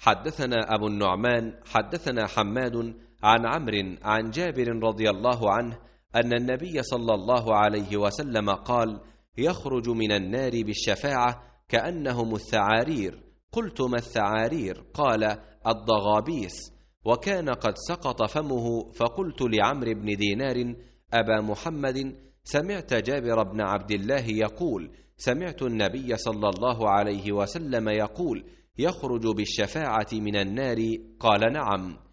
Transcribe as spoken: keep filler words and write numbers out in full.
حدثنا أبو النعمان حدثنا حماد عن عمرو عن جابر رضي الله عنه أن النبي صلى الله عليه وسلم قال: يخرج من النار بالشفاعة كأنهم الثعارير. قلت: ما الثعارير؟ قال: الضغابيس. وكان قد سقط فمه، فقلت لعمرو بن دينار: أبا محمد، سمعت جابر بن عبد الله يقول: سمعت النبي صلى الله عليه وسلم يقول: يخرج بالشفاعة من النار. قال: نعم.